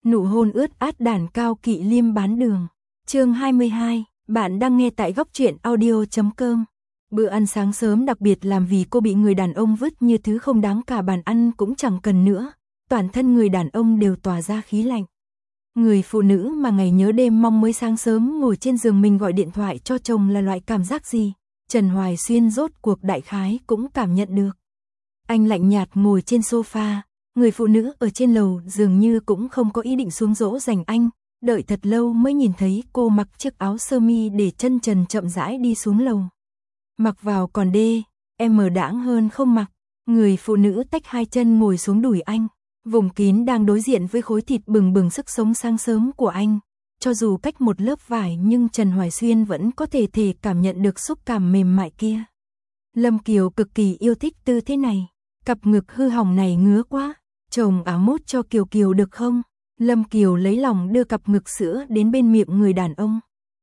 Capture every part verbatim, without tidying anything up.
Nụ hôn ướt át đàn Cao Kỵ Liêm bán đường. Chương hai mươi hai, bạn đang nghe tại góc truyện audio chấm com. Bữa ăn sáng sớm đặc biệt làm vì cô bị người đàn ông vứt như thứ không đáng, cả bàn ăn cũng chẳng cần nữa. Toàn thân người đàn ông đều tỏa ra khí lạnh. Người phụ nữ mà ngày nhớ đêm mong mới sáng sớm ngồi trên giường mình gọi điện thoại cho chồng là loại cảm giác gì? Trần Hoài Xuyên rốt cuộc đại khái cũng cảm nhận được. Anh lạnh nhạt ngồi trên sofa, người phụ nữ ở trên lầu dường như cũng không có ý định xuống dỗ dành anh, đợi thật lâu mới nhìn thấy cô mặc chiếc áo sơ mi để chân trần chậm rãi đi xuống lầu. Mặc vào còn đê, em mờ đãng hơn không mặc. Người phụ nữ tách hai chân ngồi xuống đùi anh, vùng kín đang đối diện với khối thịt bừng bừng sức sống sáng sớm của anh. Cho dù cách một lớp vải nhưng Trần Hoài Xuyên vẫn có thể thể cảm nhận được xúc cảm mềm mại kia. Lâm Kiều cực kỳ yêu thích tư thế này, cặp ngực hư hỏng này ngứa quá, chồng áo mốt cho Kiều Kiều được không? Lâm Kiều lấy lòng đưa cặp ngực sữa đến bên miệng người đàn ông.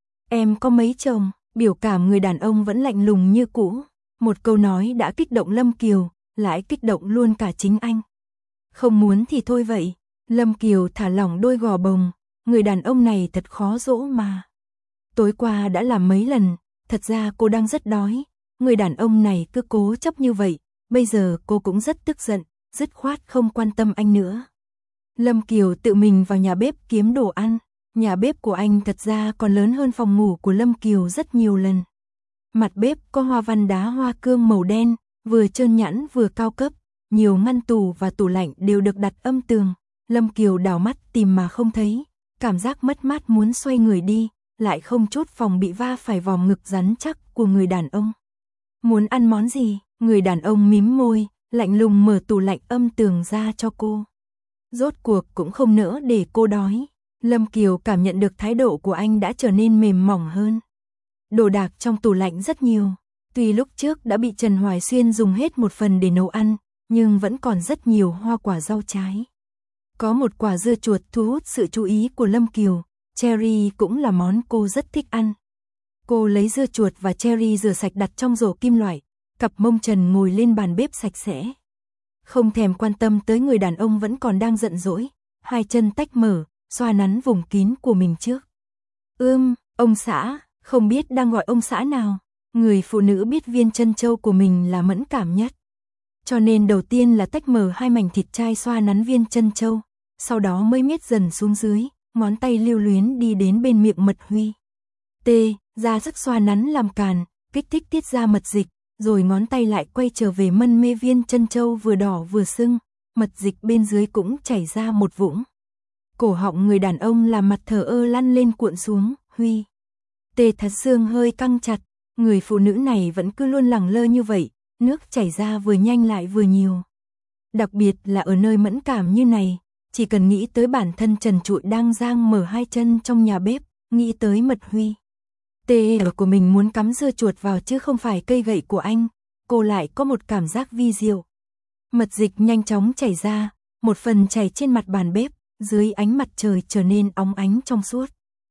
Em có mấy chồng? Biểu cảm người đàn ông vẫn lạnh lùng như cũ. Một câu nói đã kích động Lâm Kiều, lại kích động luôn cả chính anh. Không muốn thì thôi vậy. Lâm Kiều thả lỏng đôi gò bồng. Người đàn ông này thật khó dỗ mà. Tối qua đã làm mấy lần, thật ra cô đang rất đói. Người đàn ông này cứ cố chấp như vậy, bây giờ cô cũng rất tức giận, dứt khoát không quan tâm anh nữa. Lâm Kiều tự mình vào nhà bếp kiếm đồ ăn. Nhà bếp của anh thật ra còn lớn hơn phòng ngủ của Lâm Kiều rất nhiều lần. Mặt bếp có hoa văn đá hoa cương màu đen, vừa trơn nhẵn vừa cao cấp. Nhiều ngăn tủ và tủ lạnh đều được đặt âm tường. Lâm Kiều đảo mắt tìm mà không thấy. Cảm giác mất mát muốn xoay người đi, lại không chút phòng bị va phải vòng ngực rắn chắc của người đàn ông. Muốn ăn món gì? Người đàn ông mím môi, lạnh lùng mở tủ lạnh âm tường ra cho cô. Rốt cuộc cũng không nỡ để cô đói. Lâm Kiều cảm nhận được thái độ của anh đã trở nên mềm mỏng hơn. Đồ đạc trong tủ lạnh rất nhiều. Tuy lúc trước đã bị Trần Hoài Xuyên dùng hết một phần để nấu ăn, nhưng vẫn còn rất nhiều hoa quả rau trái. Có một quả dưa chuột thu hút sự chú ý của Lâm Kiều. Cherry cũng là món cô rất thích ăn. Cô lấy dưa chuột và cherry rửa sạch đặt trong rổ kim loại. Cặp mông trần ngồi lên bàn bếp sạch sẽ. Không thèm quan tâm tới người đàn ông vẫn còn đang giận dỗi. Hai chân tách mở, xoa nắn vùng kín của mình trước. Ưm, ông xã, không biết đang gọi ông xã nào. Người phụ nữ biết viên chân châu của mình là mẫn cảm nhất. Cho nên đầu tiên là tách mở hai mảnh thịt chai xoa nắn viên chân châu. Sau đó mới miết dần xuống dưới, ngón tay lưu luyến đi đến bên miệng Mật Huy. T, ra sức xoa nắn làm càn, kích thích tiết ra mật dịch. Rồi ngón tay lại quay trở về mân mê viên chân châu vừa đỏ vừa sưng. Mật dịch bên dưới cũng chảy ra một vũng. Cổ họng người đàn ông làm mặt thờ ơ lăn lên cuộn xuống. Huy. Tê thật xương hơi căng chặt. Người phụ nữ này vẫn cứ luôn lẳng lơ như vậy. Nước chảy ra vừa nhanh lại vừa nhiều. Đặc biệt là ở nơi mẫn cảm như này. Chỉ cần nghĩ tới bản thân trần trụi đang giang mở hai chân trong nhà bếp. Nghĩ tới Mật Huy. Tê ở của mình muốn cắm dưa chuột vào chứ không phải cây gậy của anh. Cô lại có một cảm giác vi diệu. Mật dịch nhanh chóng chảy ra. Một phần chảy trên mặt bàn bếp. Dưới ánh mặt trời trở nên óng ánh trong suốt.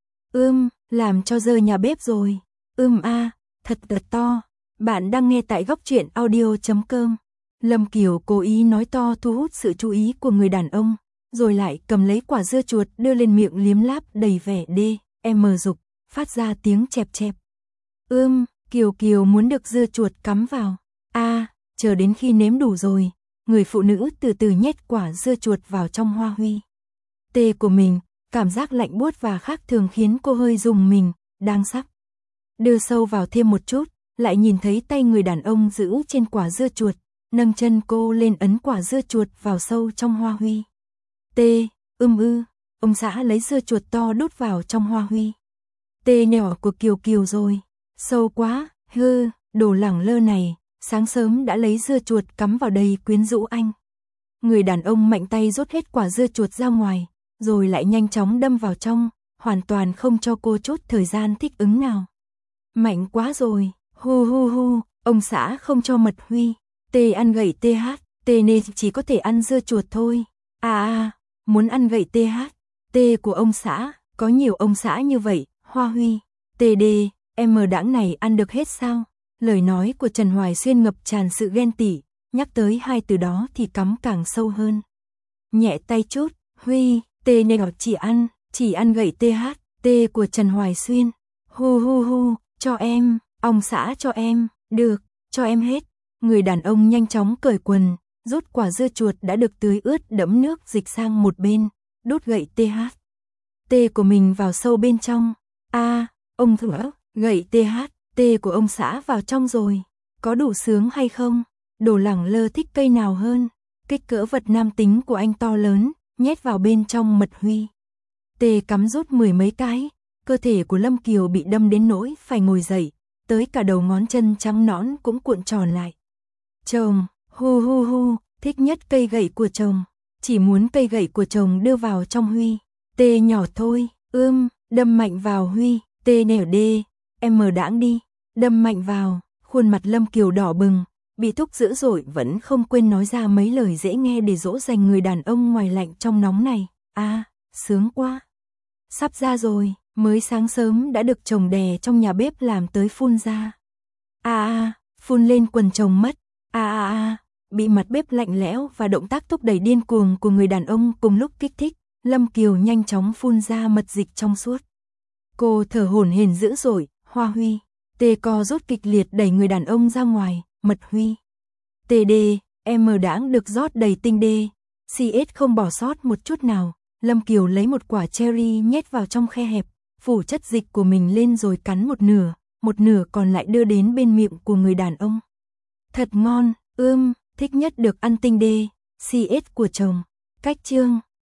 Ưm, làm cho dơ nhà bếp rồi. Ưm a, thật thật to. Bạn đang nghe tại góc truyện audio chấm com. Lâm Kiều cố ý nói to thu hút sự chú ý của người đàn ông. Rồi lại cầm lấy quả dưa chuột đưa lên miệng liếm láp đầy vẻ đê, em dục, phát ra tiếng chẹp chẹp. Ưm, Kiều Kiều muốn được dưa chuột cắm vào. A, chờ đến khi nếm đủ rồi. Người phụ nữ từ từ nhét quả dưa chuột vào trong hoa huy. Tê của mình, cảm giác lạnh buốt và khác thường khiến cô hơi rùng mình, đang sắp đưa sâu vào thêm một chút, lại nhìn thấy tay người đàn ông giữ trên quả dưa chuột, nâng chân cô lên ấn quả dưa chuột vào sâu trong hoa huy. Tê, ưm ư, ông xã lấy dưa chuột to đút vào trong hoa huy. Tê nhỏ của Kiều Kiều rồi, sâu quá, hư, đồ lẳng lơ này, sáng sớm đã lấy dưa chuột cắm vào đây quyến rũ anh. Người đàn ông mạnh tay rút hết quả dưa chuột ra ngoài. Rồi lại nhanh chóng đâm vào trong, hoàn toàn không cho cô chút thời gian thích ứng nào. Mạnh quá rồi, hu hu hu, ông xã không cho Mật Huy. Tê ăn gậy tê hát, tê nên chỉ có thể ăn dưa chuột thôi. À à, muốn ăn gậy tê hát, tê của ông xã, có nhiều ông xã như vậy, Hoa Huy. Tê đê, em mờ đãng này ăn được hết sao? Lời nói của Trần Hoài Xuyên ngập tràn sự ghen tị, nhắc tới hai từ đó thì cắm càng sâu hơn. Nhẹ tay chút, Huy, Tê nè chỉ ăn, chỉ ăn gậy tê hát, tê của Trần Hoài Xuyên. Hu hu hu, cho em, ông xã cho em, được, cho em hết. Người đàn ông nhanh chóng cởi quần, rút quả dưa chuột đã được tưới ướt đẫm nước dịch sang một bên, đút gậy tê hát. Tê của mình vào sâu bên trong. A, à, ông thở, gậy tê hát, tê của ông xã vào trong rồi. Có đủ sướng hay không? Đồ lẳng lơ thích cây nào hơn? Kích cỡ vật nam tính của anh to lớn, nhét vào bên trong mật huy. Tê cắm rút mười mấy cái, cơ thể của Lâm Kiều bị đâm đến nỗi phải ngồi dậy, tới cả đầu ngón chân trắng nõn cũng cuộn tròn lại. Chồng, hu hu hu, thích nhất cây gậy của chồng, chỉ muốn cây gậy của chồng đưa vào trong Huy. Tê nhỏ thôi, ưm, đâm mạnh vào Huy, tê nẻo đê, em mờ đãng đi, đâm mạnh vào, khuôn mặt Lâm Kiều đỏ bừng, bị thúc dữ dội vẫn không quên nói ra mấy lời dễ nghe để dỗ dành người đàn ông ngoài lạnh trong nóng này. A, à, sướng quá. Sắp ra rồi, mới sáng sớm đã được chồng đè trong nhà bếp làm tới phun ra. A a, phun lên quần chồng mất. A a a, bị mặt bếp lạnh lẽo và động tác thúc đẩy điên cuồng của người đàn ông cùng lúc kích thích, Lâm Kiều nhanh chóng phun ra mật dịch trong suốt. Cô thở hổn hển dữ dội, Hoa Huy, tê co rút kịch liệt đẩy người đàn ông ra ngoài, mật Huy. Tê đê, em mờ đãng được rót đầy tinh đê, xê ét không bỏ sót một chút nào. Lâm Kiều lấy một quả cherry nhét vào trong khe hẹp, phủ chất dịch của mình lên rồi cắn một nửa, một nửa còn lại đưa đến bên miệng của người đàn ông. Thật ngon, ưm, thích nhất được ăn tinh đê, xê ét của chồng. Cách chương